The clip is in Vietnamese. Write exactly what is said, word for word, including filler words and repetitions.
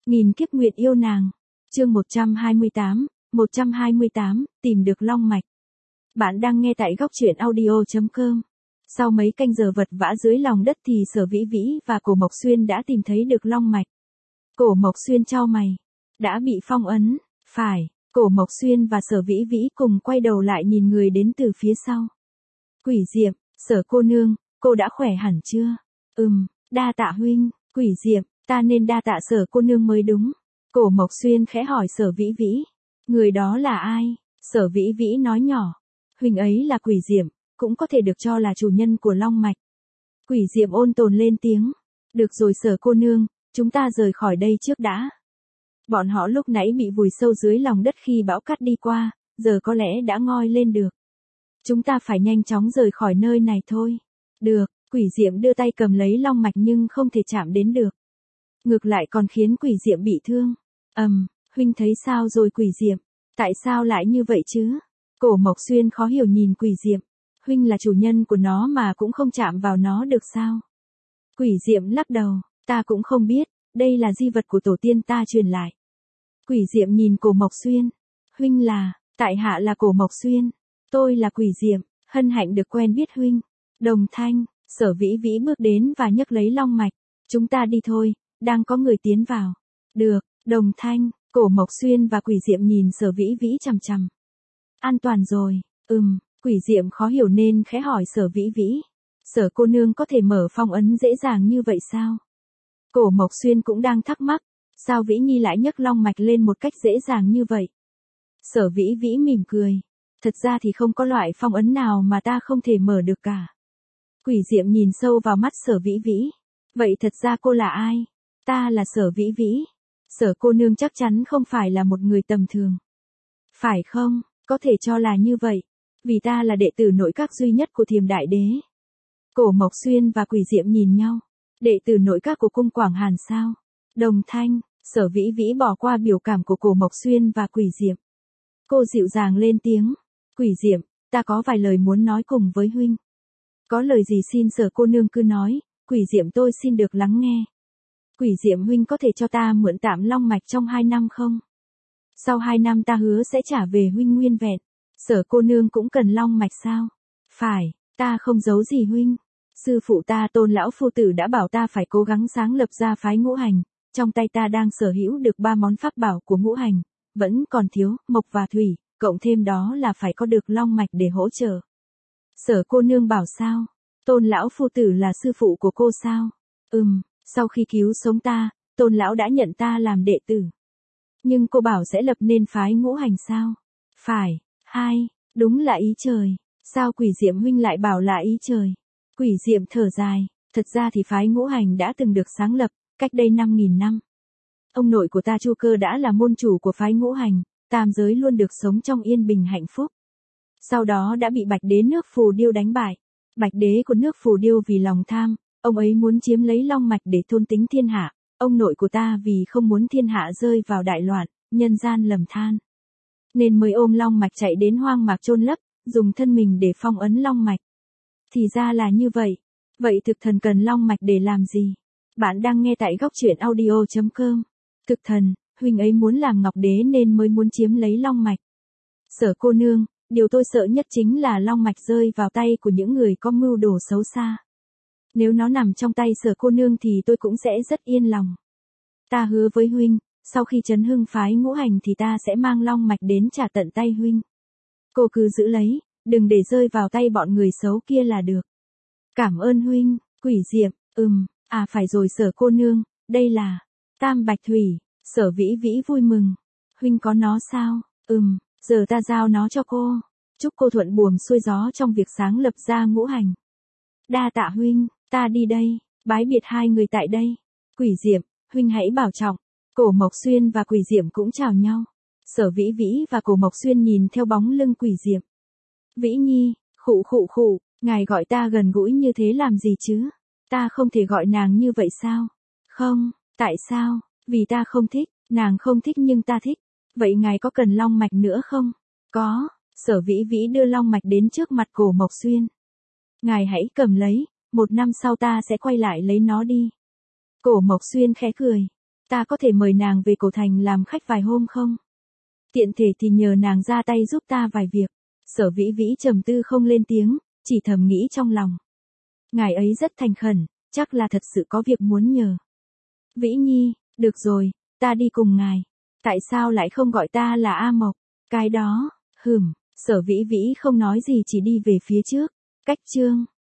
Nghìn kiếp nguyện yêu nàng. Chương một trăm hai mươi tám, một trăm hai mươi tám, tìm được long mạch. Bạn đang nghe tại góc truyện audio chấm com. Sau mấy canh giờ vật vã dưới lòng đất thì Sở Vĩ Vĩ và Cổ Mộc Xuyên đã tìm thấy được long mạch. Cổ Mộc Xuyên chau mày. Đã bị phong ấn, phải. Cổ Mộc Xuyên và Sở Vĩ Vĩ cùng quay đầu lại nhìn người đến từ phía sau. Quỷ Diệm, Sở cô nương, cô đã khỏe hẳn chưa? Ừm, đa tạ huynh. Quỷ Diệm, ta nên đa tạ Sở cô nương mới đúng. Cổ Mộc Xuyên khẽ hỏi Sở Vĩ Vĩ. Người đó là ai? Sở Vĩ Vĩ nói nhỏ. Huynh ấy là Quỷ Diệm, cũng có thể được cho là chủ nhân của long mạch. Quỷ Diệm ôn tồn lên tiếng. Được rồi Sở cô nương, chúng ta rời khỏi đây trước đã. Bọn họ lúc nãy bị vùi sâu dưới lòng đất khi bão cát đi qua, giờ có lẽ đã ngoi lên được. Chúng ta phải nhanh chóng rời khỏi nơi này thôi. Được, Quỷ Diệm đưa tay cầm lấy long mạch nhưng không thể chạm đến được. Ngược lại còn khiến Quỷ Diệm bị thương. Ầm, um, huynh thấy sao rồi Quỷ Diệm? Tại sao lại như vậy chứ? Cổ Mộc Xuyên khó hiểu nhìn Quỷ Diệm. Huynh là chủ nhân của nó mà cũng không chạm vào nó được sao? Quỷ Diệm lắc đầu, ta cũng không biết, đây là di vật của tổ tiên ta truyền lại. Quỷ Diệm nhìn Cổ Mộc Xuyên. Huynh là, tại hạ là Cổ Mộc Xuyên. Tôi là Quỷ Diệm, hân hạnh được quen biết huynh. Đồng thanh, Sở Vĩ Vĩ bước đến và nhấc lấy long mạch. Chúng ta đi thôi, đang có người tiến vào. Được, Đồng thanh, Cổ Mộc Xuyên và Quỷ Diệm nhìn Sở Vĩ Vĩ chằm chằm. An toàn rồi, ừm, Quỷ Diệm khó hiểu nên khẽ hỏi Sở Vĩ Vĩ. Sở cô nương có thể mở phong ấn dễ dàng như vậy sao? Cổ Mộc Xuyên cũng đang thắc mắc, sao Vĩ Nhi lại nhấc long mạch lên một cách dễ dàng như vậy? Sở Vĩ Vĩ mỉm cười. Thật ra thì không có loại phong ấn nào mà ta không thể mở được cả. Quỷ Diệm nhìn sâu vào mắt Sở Vĩ Vĩ. Vậy thật ra cô là ai? Ta là Sở Vĩ Vĩ. Sở cô nương chắc chắn không phải là một người tầm thường. Phải không? Có thể cho là như vậy. Vì ta là đệ tử nội các duy nhất của Thiềm Đại Đế. Cổ Mộc Xuyên và Quỷ Diệm nhìn nhau. Đệ tử nội các của cung Quảng Hàn sao? Đồng thanh, Sở Vĩ Vĩ bỏ qua biểu cảm của Cổ Mộc Xuyên và Quỷ Diệm. Cô dịu dàng lên tiếng. Quỷ Diệm, ta có vài lời muốn nói cùng với huynh. Có lời gì xin Sở cô nương cứ nói, Quỷ Diệm tôi xin được lắng nghe. Quỷ Diệm huynh có thể cho ta mượn tạm long mạch trong hai năm không? Sau hai năm ta hứa sẽ trả về huynh nguyên vẹn. Sở cô nương cũng cần long mạch sao? Phải, ta không giấu gì huynh. Sư phụ ta Tôn lão phu tử đã bảo ta phải cố gắng sáng lập ra phái ngũ hành. Trong tay ta đang sở hữu được ba món pháp bảo của ngũ hành. Vẫn còn thiếu, mộc và thủy, cộng thêm đó là phải có được long mạch để hỗ trợ. Sở cô nương bảo sao? Tôn lão phu tử là sư phụ của cô sao? Ừm, sau khi cứu sống ta, Tôn lão đã nhận ta làm đệ tử. Nhưng cô bảo sẽ lập nên phái ngũ hành sao? Phải, hai, đúng là ý trời. Sao Quỷ Diệm huynh lại bảo là ý trời? Quỷ Diệm thở dài, thật ra thì phái ngũ hành đã từng được sáng lập, cách đây năm nghìn năm. Ông nội của ta Chu Cơ đã là môn chủ của phái ngũ hành, tam giới luôn được sống trong yên bình hạnh phúc. Sau đó đã bị Bạch Đế nước Phù Điêu đánh bại. Bạch Đế của nước Phù Điêu vì lòng tham, ông ấy muốn chiếm lấy long mạch để thôn tính thiên hạ. Ông nội của ta vì không muốn thiên hạ rơi vào đại loạn, nhân gian lầm than, nên mới ôm long mạch chạy đến hoang mạc chôn lấp, dùng thân mình để phong ấn long mạch. Thì ra là như vậy. Vậy thực thần cần long mạch để làm gì? Bạn đang nghe tại góc truyện audio chấm com. Thực thần, huynh ấy muốn làm ngọc đế nên mới muốn chiếm lấy long mạch. Sở cô nương, điều tôi sợ nhất chính là long mạch rơi vào tay của những người có mưu đồ xấu xa. Nếu nó nằm trong tay Sở cô nương thì tôi cũng sẽ rất yên lòng. Ta hứa với huynh, sau khi trấn hưng phái ngũ hành thì ta sẽ mang long mạch đến trả tận tay huynh. Cô cứ giữ lấy, đừng để rơi vào tay bọn người xấu kia là được. Cảm ơn huynh. Quỷ Diệm, ừm, à phải rồi Sở cô nương, đây là Tam Bạch Thủy. Sở Vĩ Vĩ vui mừng. Huynh có nó sao? Ừm, giờ ta giao nó cho cô. Chúc cô thuận buồm xuôi gió trong việc sáng lập ra ngũ hành. Đa tạ huynh, ta đi đây, bái biệt hai người tại đây. Quỷ Diệm, huynh hãy bảo trọng. Cổ Mộc Xuyên và Quỷ Diệm cũng chào nhau. Sở Vĩ Vĩ và Cổ Mộc Xuyên nhìn theo bóng lưng Quỷ Diệm. Vĩ Nhi, khụ khụ khụ, ngài gọi ta gần gũi như thế làm gì chứ? Ta không thể gọi nàng như vậy sao? Không, tại sao? Vì ta không thích, nàng không thích nhưng ta thích. Vậy ngài có cần long mạch nữa không? Có. Sở Vĩ Vĩ đưa long mạch đến trước mặt Cổ Mộc Xuyên. Ngài hãy cầm lấy, một năm sau ta sẽ quay lại lấy nó đi. Cổ Mộc Xuyên khẽ cười. Ta có thể mời nàng về cổ thành làm khách vài hôm không? Tiện thể thì nhờ nàng ra tay giúp ta vài việc. Sở Vĩ Vĩ trầm tư không lên tiếng, chỉ thầm nghĩ trong lòng. Ngài ấy rất thành khẩn, chắc là thật sự có việc muốn nhờ. Vĩ Nhi, được rồi, ta đi cùng ngài. Tại sao lại không gọi ta là A Mộc? Cái đó, hừm, Sở Vĩ Vĩ không nói gì chỉ đi về phía trước. Cách chương